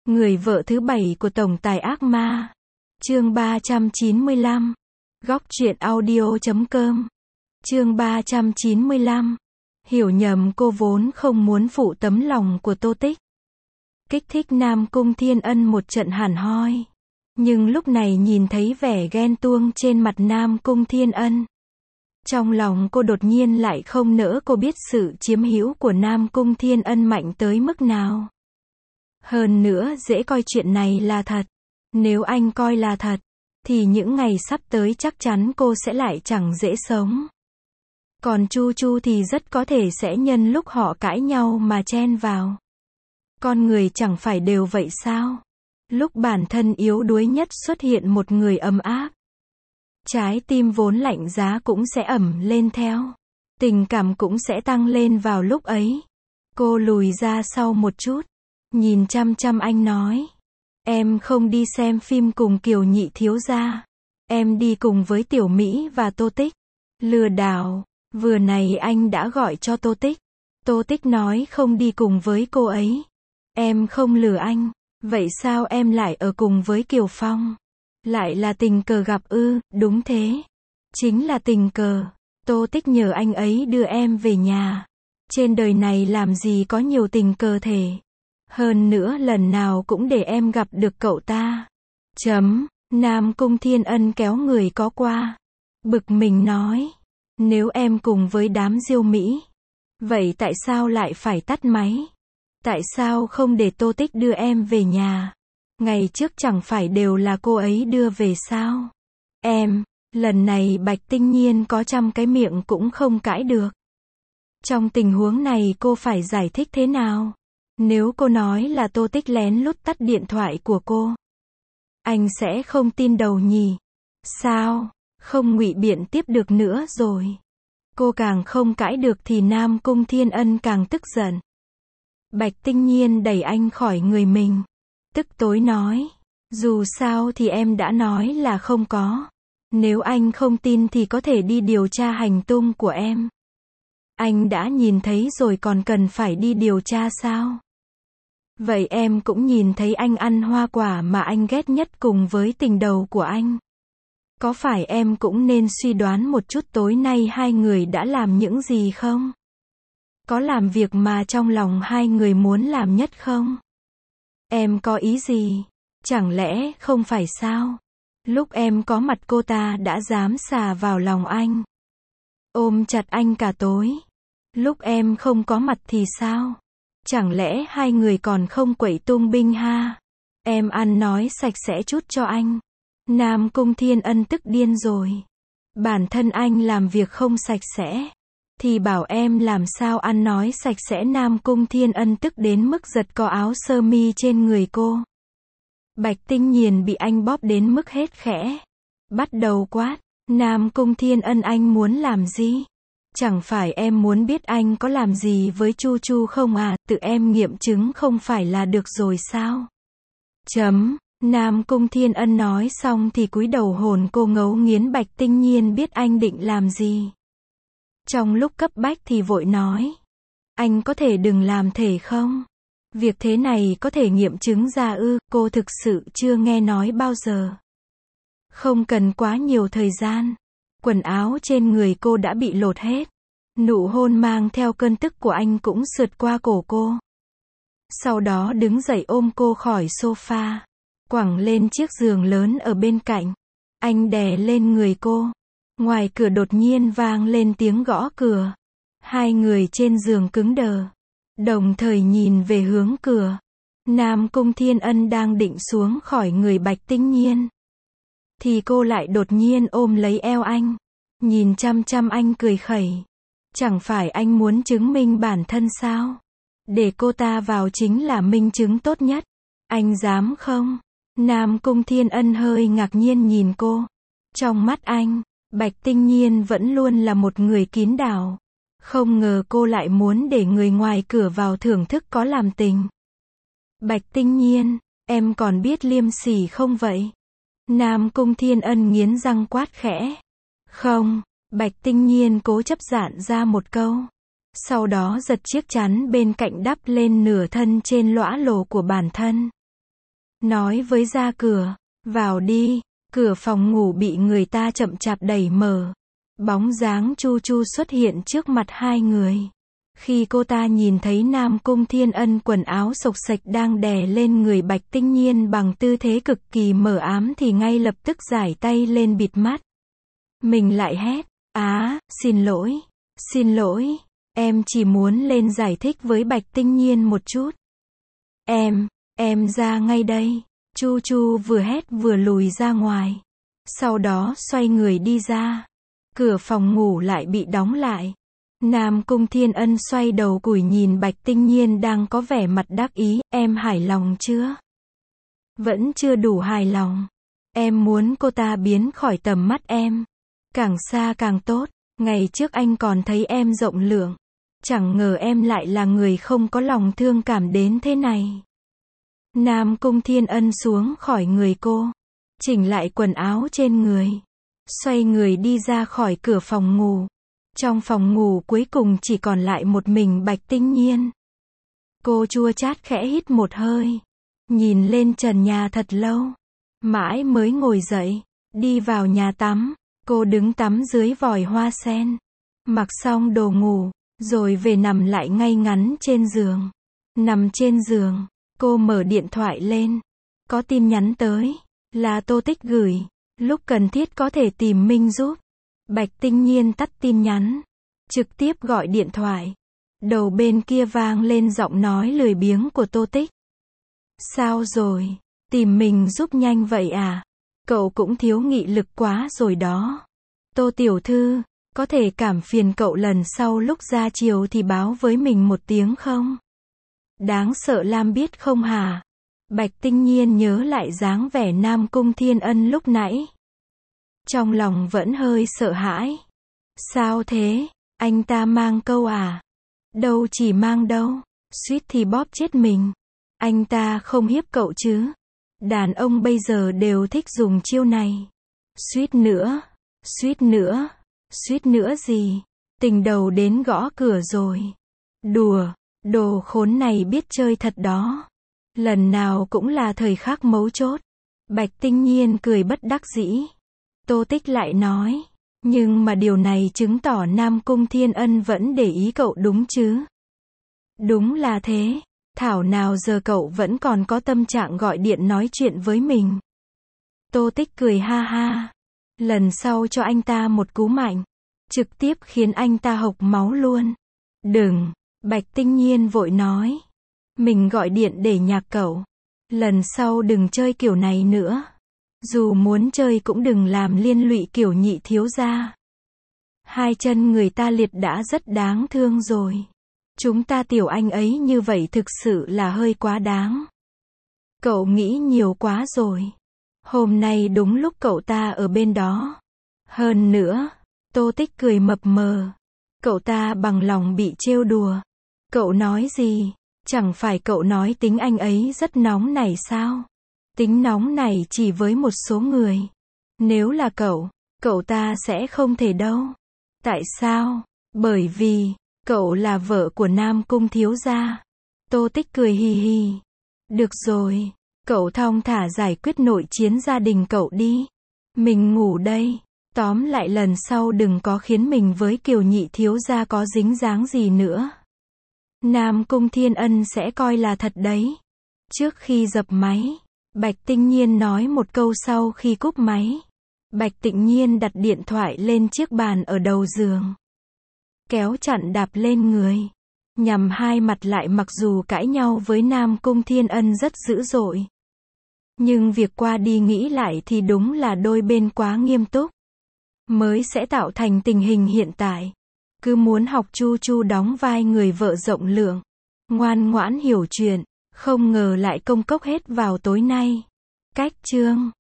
Người vợ thứ 7 của tổng tài ác ma. Chương 395. Góc truyện audio.com. Chương 395. Hiểu nhầm cô vốn không muốn phụ tấm lòng của Tô Tích. Kích thích Nam Cung Thiên Ân một trận hẳn hoi. Nhưng lúc này nhìn thấy vẻ ghen tuông trên mặt Nam Cung Thiên Ân. Trong lòng cô đột nhiên lại không nỡ, cô biết sự chiếm hữu của Nam Cung Thiên Ân mạnh tới mức nào. Hơn nữa dễ coi chuyện này là thật. Nếu anh coi là thật, thì những ngày sắp tới chắc chắn cô sẽ lại chẳng dễ sống. Còn Chu Chu thì rất có thể sẽ nhân lúc họ cãi nhau mà chen vào. Con người chẳng phải đều vậy sao? Lúc bản thân yếu đuối nhất xuất hiện một người ấm áp. Trái tim vốn lạnh giá cũng sẽ ẩm lên theo. Tình cảm cũng sẽ tăng lên vào lúc ấy. Cô lùi ra sau một chút. Nhìn chăm chăm anh nói. Em không đi xem phim cùng Kiều nhị thiếu gia. Em đi cùng với Tiểu Mỹ và Tô Tích. Lừa đảo. Vừa này anh đã gọi cho Tô Tích. Tô Tích nói không đi cùng với cô ấy. Em không lừa anh. Vậy sao em lại ở cùng với Kiều Phong? Lại là tình cờ gặp ư? Đúng thế. Chính là tình cờ. Tô Tích nhờ anh ấy đưa em về nhà. Trên đời này làm gì có nhiều tình cờ thể. Hơn nữa lần nào cũng để em gặp được cậu ta. Nam Cung Thiên Ân kéo người có qua. Bực mình nói. Nếu em cùng với đám Diêu Mỹ, vậy tại sao lại phải tắt máy? Tại sao không để Tô Tích đưa em về nhà? Ngày trước chẳng phải đều là cô ấy đưa về sao? Lần này Bạch Tinh Nhiên có trăm cái miệng cũng không cãi được. Trong tình huống này cô phải giải thích thế nào? Nếu cô nói là Tô Tích lén lút tắt điện thoại của cô, anh sẽ không tin đầu nhỉ? Sao? Không ngụy biện tiếp được nữa rồi. Cô càng không cãi được thì Nam Cung Thiên Ân càng tức giận. Bạch Tinh Nhiên đẩy anh khỏi người mình. Tức tối nói. Dù sao thì em đã nói là không có. Nếu anh không tin thì có thể đi điều tra hành tung của em. Anh đã nhìn thấy rồi còn cần phải đi điều tra sao? Vậy em cũng nhìn thấy anh ăn hoa quả mà anh ghét nhất cùng với tình đầu của anh. Có phải em cũng nên suy đoán một chút tối nay hai người đã làm những gì không? Có làm việc mà trong lòng hai người muốn làm nhất không? Em có ý gì? Chẳng lẽ không phải sao? Lúc em có mặt cô ta đã dám xà vào lòng anh. Ôm chặt anh cả tối. Lúc em không có mặt thì sao? Chẳng lẽ hai người còn không quậy tung binh ha? Em ăn nói sạch sẽ chút cho anh. Nam Cung Thiên Ân tức điên rồi. Bản thân anh làm việc không sạch sẽ, thì bảo em làm sao ăn nói sạch sẽ? Nam Cung Thiên Ân tức đến mức giật cò áo sơ mi trên người cô. Bạch Tinh Nhiên bị anh bóp đến mức hết khẽ. Bắt đầu quát. Nam Cung Thiên Ân, anh muốn làm gì? Chẳng phải em muốn biết anh có làm gì với Chu Chu không à? Tự em nghiệm chứng không phải là được rồi sao? Nam Cung Thiên Ân nói xong thì cúi đầu hồn cô ngấu nghiến. Bạch Tinh Nhiên biết anh định làm gì. Trong lúc cấp bách thì vội nói. Anh có thể đừng làm thể không? Việc thế này có thể nghiệm chứng ra ư? Cô thực sự chưa nghe nói bao giờ. Không cần quá nhiều thời gian. Quần áo trên người cô đã bị lột hết. Nụ hôn mang theo cơn tức của anh cũng sượt qua cổ cô. Sau đó đứng dậy ôm cô khỏi sofa. Quẳng lên chiếc giường lớn ở bên cạnh. Anh đè lên người cô. Ngoài cửa đột nhiên vang lên tiếng gõ cửa. Hai người trên giường cứng đờ. Đồng thời nhìn về hướng cửa. Nam Cung Thiên Ân đang định xuống khỏi người Bạch Tinh Nhiên. Thì cô lại đột nhiên ôm lấy eo anh. Nhìn chăm chăm anh cười khẩy. Chẳng phải anh muốn chứng minh bản thân sao? Để cô ta vào chính là minh chứng tốt nhất. Anh dám không? Nam Cung Thiên Ân hơi ngạc nhiên nhìn cô. Trong mắt anh, Bạch Tinh Nhiên vẫn luôn là một người kín đáo. Không ngờ cô lại muốn để người ngoài cửa vào thưởng thức có làm tình. Bạch Tinh Nhiên, em còn biết liêm sỉ không vậy? Nam Cung Thiên Ân nghiến răng quát khẽ. Không, Bạch Tinh Nhiên cố chấp dạn ra một câu. Sau đó giật chiếc chắn bên cạnh đắp lên nửa thân trên lõa lồ của bản thân. nói với ra cửa, vào đi. Cửa phòng ngủ bị người ta chậm chạp đẩy mở. Bóng dáng Chu Chu xuất hiện trước mặt hai người. Khi cô ta nhìn thấy Nam Cung Thiên Ân quần áo xộc xệch đang đè lên người Bạch Tinh Nhiên bằng tư thế cực kỳ mờ ám thì ngay lập tức giải tay lên bịt mắt. Mình lại hét, xin lỗi, em chỉ muốn lên giải thích với Bạch Tinh Nhiên một chút. Em ra ngay đây. Chu Chu vừa hét vừa lùi ra ngoài. Sau đó xoay người đi ra. Cửa phòng ngủ lại bị đóng lại. Nam Cung Thiên Ân xoay đầu cúi nhìn Bạch Tinh Nhiên đang có vẻ mặt đắc ý, em hài lòng chưa? Vẫn chưa đủ hài lòng. Em muốn cô ta biến khỏi tầm mắt em. Càng xa càng tốt. Ngày trước anh còn thấy em rộng lượng. Chẳng ngờ em lại là người không có lòng thương cảm đến thế này. Nam Cung Thiên Ân xuống khỏi người cô. Chỉnh lại quần áo trên người. Xoay người đi ra khỏi cửa phòng ngủ. Trong phòng ngủ cuối cùng chỉ còn lại một mình Bạch Tinh Nhiên. Cô chua chát khẽ hít một hơi. Nhìn lên trần nhà thật lâu. Mãi mới ngồi dậy. Đi vào nhà tắm. Cô đứng tắm dưới vòi hoa sen. Mặc xong đồ ngủ. Rồi về nằm lại ngay ngắn trên giường. Nằm trên giường. Cô mở điện thoại lên. Có tin nhắn tới. Là Tô Tích gửi. Lúc cần thiết có thể tìm Minh giúp. Bạch Tinh Nhiên tắt tin nhắn. Trực tiếp gọi điện thoại. Đầu bên kia vang lên giọng nói lười biếng của Tô Tích. Sao rồi? Tìm mình giúp nhanh vậy à? Cậu cũng thiếu nghị lực quá rồi đó. Tô tiểu thư, có thể cảm phiền cậu lần sau lúc ra chiều thì báo với mình một tiếng không? Đáng sợ Lam biết không hả? Bạch Tinh Nhiên nhớ lại dáng vẻ Nam Cung Thiên Ân lúc nãy. Trong lòng vẫn hơi sợ hãi. Sao thế? Anh ta mang câu à? Đâu chỉ mang đâu. Suýt thì bóp chết mình. Anh ta không hiếp cậu chứ? Đàn ông bây giờ đều thích dùng chiêu này. Suýt nữa gì? Tình đầu đến gõ cửa rồi. Đùa, đồ khốn này biết chơi thật đó. Lần nào cũng là thời khắc mấu chốt. Bạch Tinh Nhiên cười bất đắc dĩ. Tô Tích lại nói. Nhưng mà điều này chứng tỏ Nam Cung Thiên Ân vẫn để ý cậu đúng chứ? Đúng là thế. Thảo nào giờ cậu vẫn còn có tâm trạng gọi điện nói chuyện với mình. Tô Tích cười ha ha. Lần sau cho anh ta một cú mạnh. Trực tiếp khiến anh ta hộc máu luôn. Đừng. Bạch Tinh Nhiên vội nói. Mình gọi điện để nhạc cậu. Lần sau đừng chơi kiểu này nữa. Dù muốn chơi cũng đừng làm liên lụy kiểu nhị thiếu gia. Hai chân người ta liệt đã rất đáng thương rồi. Chúng ta tiểu anh ấy như vậy thực sự là hơi quá đáng. Cậu nghĩ nhiều quá rồi. Hôm nay đúng lúc cậu ta ở bên đó. Hơn nữa, Tô Tích cười mập mờ. Cậu ta bằng lòng bị trêu đùa. Cậu nói gì? Chẳng phải cậu nói tính anh ấy rất nóng nảy sao? Tính nóng này chỉ với một số người. Nếu là cậu ta sẽ không thể đâu. Tại sao? Bởi vì, cậu là vợ của Nam Cung thiếu gia. Tô Tích cười hì hì. Được rồi, cậu thong thả giải quyết nội chiến gia đình cậu đi. Mình ngủ đây. Tóm lại lần sau đừng có khiến mình với Kiều nhị thiếu gia có dính dáng gì nữa. Nam Cung Thiên Ân sẽ coi là thật đấy. Trước khi dập máy, Bạch Tinh Nhiên nói một câu sau khi cúp máy. Bạch Tinh Nhiên đặt điện thoại lên chiếc bàn ở đầu giường. Kéo chặn đạp lên người. Nhằm hai mặt lại mặc dù cãi nhau với Nam Cung Thiên Ân rất dữ dội. Nhưng việc qua đi nghĩ lại thì đúng là đôi bên quá nghiêm túc. Mới sẽ tạo thành tình hình hiện tại. Cứ muốn học Chu Chu đóng vai người vợ rộng lượng. Ngoan ngoãn hiểu chuyện. Không ngờ lại công cốc hết vào tối nay. Cách chương